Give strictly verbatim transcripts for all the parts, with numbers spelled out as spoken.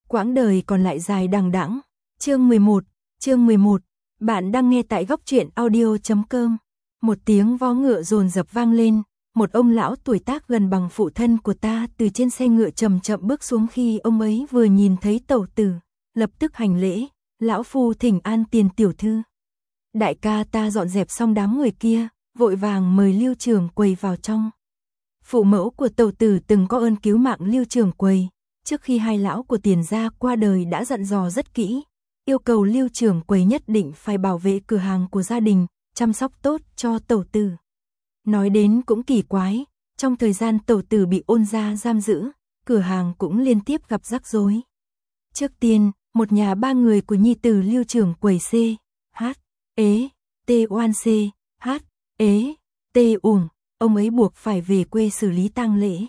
Quãng đời còn lại dài đằng đẵng. Chương mười một, chương mười một. Bạn đang nghe tại góc truyện audio chấm com. Một tiếng vó ngựa dồn dập vang lên, một ông lão tuổi tác gần bằng phụ thân của ta từ trên xe ngựa chậm chậm bước xuống. Khi ông ấy vừa nhìn thấy tẩu tử, lập tức hành lễ, lão phu thỉnh an tiền tiểu thư. Đại ca ta dọn dẹp xong đám người kia, vội vàng mời Lưu Trường Quầy vào trong. Phụ mẫu của tẩu tử từng có ơn cứu mạng Lưu Trường Quầy, trước khi hai lão của Tiền gia qua đời đã dặn dò rất kỹ, yêu cầu Lưu Trường Quầy nhất định phải bảo vệ cửa hàng của gia đình, chăm sóc tốt cho tẩu tử. Nói đến cũng kỳ quái, trong thời gian tẩu tử bị Ôn gia giam giữ, cửa hàng cũng liên tiếp gặp rắc rối. Trước tiên, một nhà ba người của nhi tử Lưu Trường Quầy C, H, ế, T oan C, H, ế, T uổng, ông ấy buộc phải về quê xử lý tang lễ.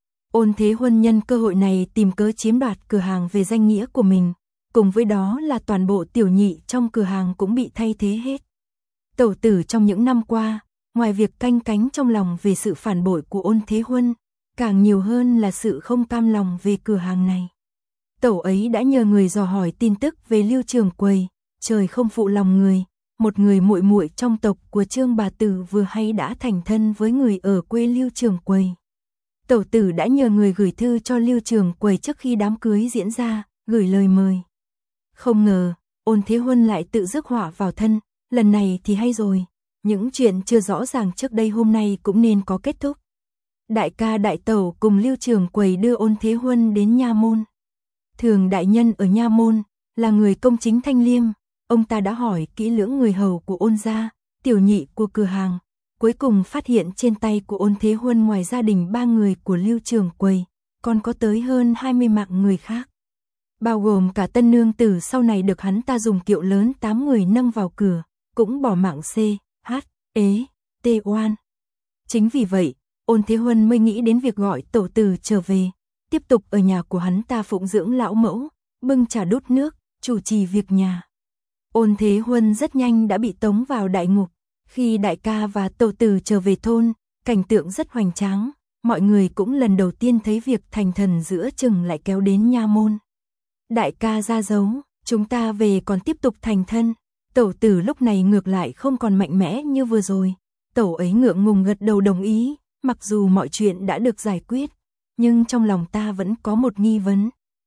Ôn Thế Huân nhân cơ hội này tìm cớ chiếm đoạt cửa hàng về danh nghĩa của mình, cùng với đó là toàn bộ tiểu nhị trong cửa hàng cũng bị thay thế hết. Tẩu tử trong những năm qua, ngoài việc canh cánh trong lòng về sự phản bội của Ôn Thế Huân, càng nhiều hơn là sự không cam lòng về cửa hàng này. Tẩu ấy đã nhờ người dò hỏi tin tức về Lưu Trường Quầy, trời không phụ lòng người, một người muội muội trong tộc của Trương bà tử vừa hay đã thành thân với người ở quê Lưu Trường Quầy. Tẩu tử đã nhờ người gửi thư cho Lưu Trường Quầy trước khi đám cưới diễn ra, gửi lời mời. Không ngờ, Ôn Thế Huân lại tự rước họa vào thân, lần này thì hay rồi, những chuyện chưa rõ ràng trước đây hôm nay cũng nên có kết thúc. Đại ca đại tẩu cùng Lưu Trường Quầy đưa Ôn Thế Huân đến nha môn. Thường đại nhân ở nha môn, là người công chính thanh liêm, ông ta đã hỏi kỹ lưỡng người hầu của Ôn gia, tiểu nhị của cửa hàng, cuối cùng phát hiện trên tay của Ôn Thế Huân ngoài gia đình ba người của Lưu Trường Quầy, còn có tới hơn hai mươi mạng người khác. Bao gồm cả tân nương tử sau này được hắn ta dùng kiệu lớn tám người nâng vào cửa, cũng bỏ mạng C, H, ế, T oan. Chính vì vậy, Ôn Thế Huân mới nghĩ đến việc gọi tẩu tử trở về, tiếp tục ở nhà của hắn ta phụng dưỡng lão mẫu, bưng trà đút nước, chủ trì việc nhà. Ôn Thế Huân rất nhanh đã bị tống vào đại ngục. Khi đại ca và tẩu tử trở về thôn, cảnh tượng rất hoành tráng, mọi người cũng lần đầu tiên thấy việc thành thần giữa chừng lại kéo đến nha môn. Đại ca ra dấu, chúng ta về còn tiếp tục thành thân. Tẩu tử lúc này ngược lại không còn mạnh mẽ như vừa rồi. Tẩu ấy ngượng ngùng gật đầu đồng ý, mặc dù mọi chuyện đã được giải quyết, nhưng trong lòng ta vẫn có một nghi vấn.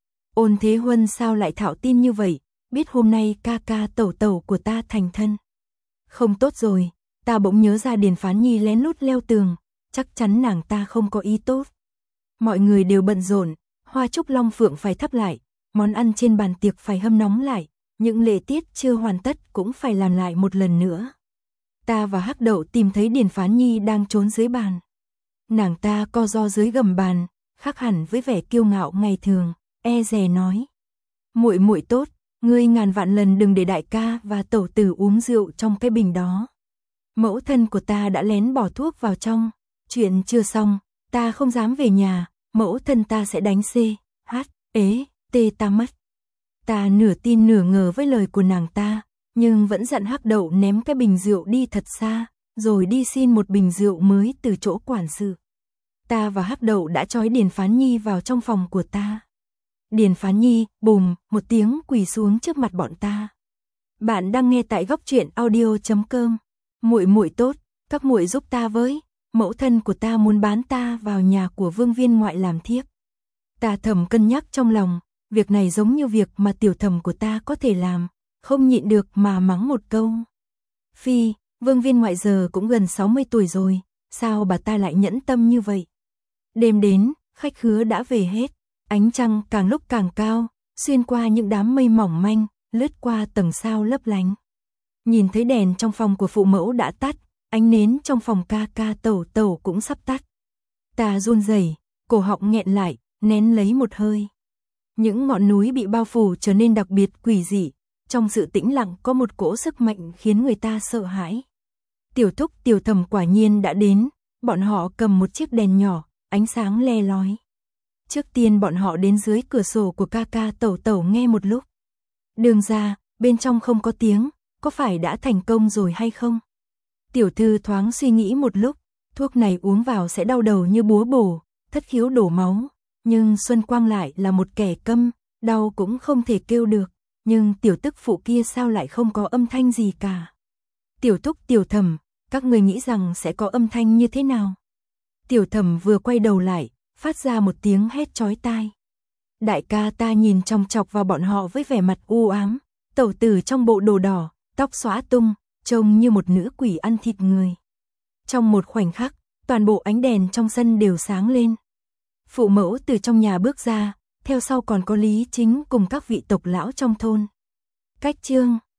Ôn Thế Huân sao lại thạo tin như vậy, biết hôm nay ca ca tẩu tẩu của ta thành thân. Không tốt rồi, ta bỗng nhớ ra Điền Phán Nhi lén lút leo tường, chắc chắn nàng ta không có ý tốt. Mọi người đều bận rộn, hoa trúc long phượng phải thắp lại, món ăn trên bàn tiệc phải hâm nóng lại, những lễ tiết chưa hoàn tất cũng phải làm lại một lần nữa. Ta và Hắc Đậu tìm thấy Điền Phán Nhi đang trốn dưới bàn. Nàng ta co ro dưới gầm bàn, khác hẳn với vẻ kiêu ngạo ngày thường, e dè nói: "Muội muội tốt, ngươi ngàn vạn lần đừng để đại ca và tẩu tử uống rượu trong cái bình đó. Mẫu thân của ta đã lén bỏ thuốc vào trong, chuyện chưa xong, ta không dám về nhà, mẫu thân ta sẽ đánh C, H, ế, T ta mất." Ta nửa tin nửa ngờ với lời của nàng ta, nhưng vẫn dặn Hắc Đậu ném cái bình rượu đi thật xa, rồi đi xin một bình rượu mới từ chỗ quản sự. Ta và Hắc Đậu đã trói Điền Phán Nhi vào trong phòng của ta. Điền Phán Nhi, bùm, một tiếng quỳ xuống trước mặt bọn ta. Bạn đang nghe tại góc truyện audio chấm com. Muội muội tốt, các muội giúp ta với, mẫu thân của ta muốn bán ta vào nhà của Vương viên ngoại làm thiếp. Ta thầm cân nhắc trong lòng, việc này giống như việc mà tiểu thầm của ta có thể làm, không nhịn được mà mắng một câu. Phi, Vương viên ngoại giờ cũng gần sáu mươi tuổi rồi, sao bà ta lại nhẫn tâm như vậy? Đêm đến, khách khứa đã về hết, ánh trăng càng lúc càng cao, xuyên qua những đám mây mỏng manh, lướt qua tầng sao lấp lánh. Nhìn thấy đèn trong phòng của phụ mẫu đã tắt, ánh nến trong phòng ca ca tẩu tẩu cũng sắp tắt. Ta run rẩy, cổ họng nghẹn lại, nén lấy một hơi. Những ngọn núi bị bao phủ trở nên đặc biệt quỷ dị, trong sự tĩnh lặng có một cỗ sức mạnh khiến người ta sợ hãi. Tiểu thúc tiểu thẩm quả nhiên đã đến, bọn họ cầm một chiếc đèn nhỏ, ánh sáng le lói. Trước tiên bọn họ đến dưới cửa sổ của ca ca tẩu tẩu nghe một lúc. Đường ra, bên trong không có tiếng, có phải đã thành công rồi hay không? Tiểu thư thoáng suy nghĩ một lúc, thuốc này uống vào sẽ đau đầu như búa bổ, thất khiếu đổ máu, nhưng Xuân Quang lại là một kẻ câm, Đau cũng không thể kêu được, nhưng tiểu tức phụ kia sao lại không có âm thanh gì cả. Tiểu Thúc Tiểu Thẩm, các người nghĩ rằng sẽ có âm thanh như thế nào? Tiểu Thẩm vừa quay đầu lại, phát ra một tiếng hét chói tai. Đại ca ta nhìn chòng chọc vào bọn họ với vẻ mặt u ám, tẩu tử trong bộ đồ đỏ, tóc xõa tung, trông như một nữ quỷ ăn thịt người. Trong một khoảnh khắc, toàn bộ ánh đèn trong sân đều sáng lên. Phụ mẫu từ trong nhà bước ra, theo sau còn có Lý Chính cùng các vị tộc lão trong thôn. Cách chương